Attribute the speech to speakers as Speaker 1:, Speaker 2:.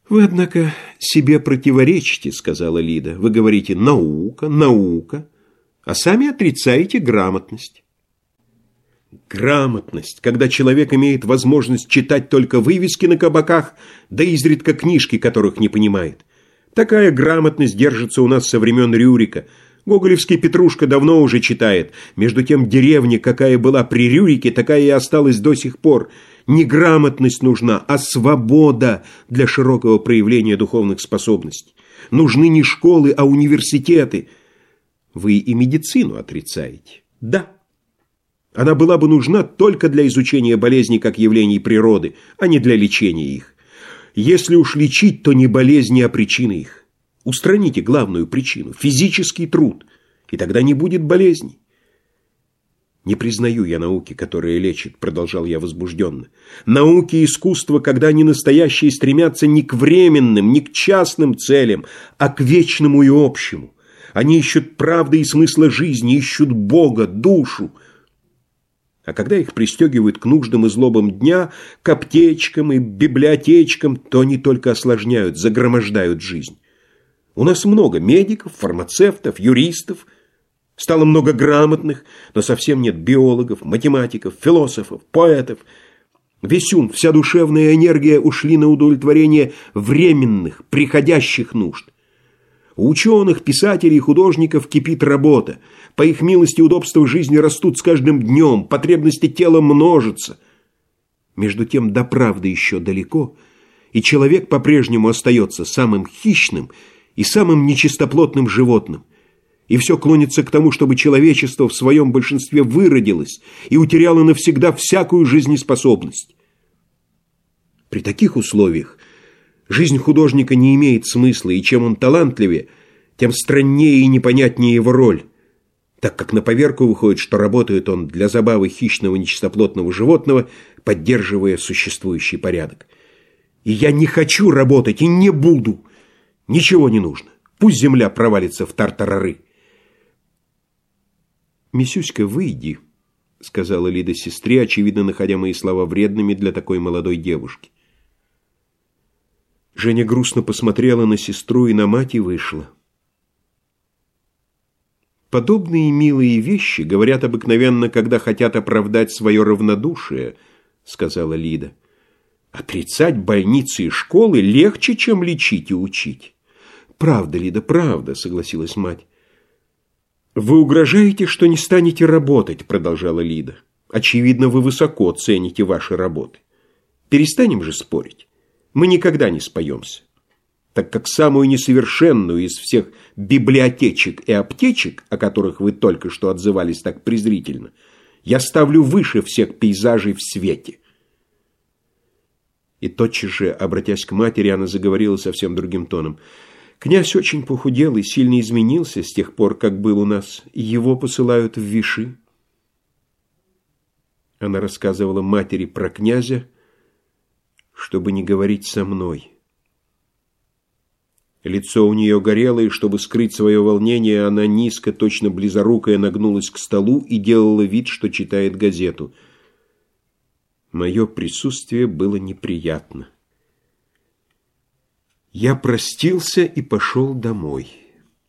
Speaker 1: «Вы, однако, себе противоречите», — сказала Лида. «Вы говорите «наука, наука», а сами отрицаете грамотность». Грамотность, когда человек имеет возможность читать только вывески на кабаках, да изредка книжки, которых не понимает. Такая грамотность держится у нас со времен Рюрика. Гоголевский Петрушка давно уже читает. Между тем деревня, какая была при Рюрике, такая и осталась до сих пор. Не грамотность нужна, а свобода для широкого проявления духовных способностей. Нужны не школы, а университеты. Вы и медицину отрицаете. Да. Она была бы нужна только для изучения болезней как явлений природы, а не для лечения их. Если уж лечить, то не болезни, а причины их. Устраните главную причину – физический труд, и тогда не будет болезней. «Не признаю я науки, которая лечит», – продолжал я возбужденно. «Науки и искусство, когда они настоящие, стремятся не к временным, не к частным целям, а к вечному и общему. Они ищут правды и смысла жизни, ищут Бога, душу. А когда их пристегивают к нуждам и злобам дня, к аптечкам и библиотечкам, то они только осложняют, загромождают жизнь. У нас много медиков, фармацевтов, юристов, стало много грамотных, но совсем нет биологов, математиков, философов, поэтов. Весь ум, вся душевная энергия ушли на удовлетворение временных, приходящих нужд. У ученых, писателей и художников кипит работа. По их милости удобства жизни растут с каждым днем, потребности тела множатся. Между тем до правды еще далеко, и человек по-прежнему остается самым хищным и самым нечистоплотным животным. И все клонится к тому, чтобы человечество в своем большинстве выродилось и утеряло навсегда всякую жизнеспособность. При таких условиях жизнь художника не имеет смысла, и чем он талантливее, тем страннее и непонятнее его роль, так как на поверку выходит, что работает он для забавы хищного нечистоплотного животного, поддерживая существующий порядок. И я не хочу работать и не буду. Ничего не нужно. Пусть земля провалится в тартарары. «Мисюська, выйди», — сказала Лида сестре, очевидно находя мои слова вредными для такой молодой девушки. Женя грустно посмотрела на сестру и на мать и вышла. «Подобные милые вещи говорят обыкновенно, когда хотят оправдать свое равнодушие», — сказала Лида. «Отрицать больницы и школы легче, чем лечить и учить». «Правда, Лида, правда», — согласилась мать. «Вы угрожаете, что не станете работать», — продолжала Лида. «Очевидно, вы высоко цените ваши работы. Перестанем же спорить. Мы никогда не споемся, так как самую несовершенную из всех библиотечек и аптечек, о которых вы только что отзывались так презрительно, я ставлю выше всех пейзажей в свете». И тотчас же, обратясь к матери, она заговорила совсем другим тоном. «Князь очень похудел и сильно изменился с тех пор, как был у нас, и его посылают в Виши». Она рассказывала матери про князя, чтобы не говорить со мной. Лицо у нее горело, и чтобы скрыть свое волнение, она низко, точно близорукая, нагнулась к столу и делала вид, что читает газету. Мое присутствие было неприятно. Я простился и пошел домой.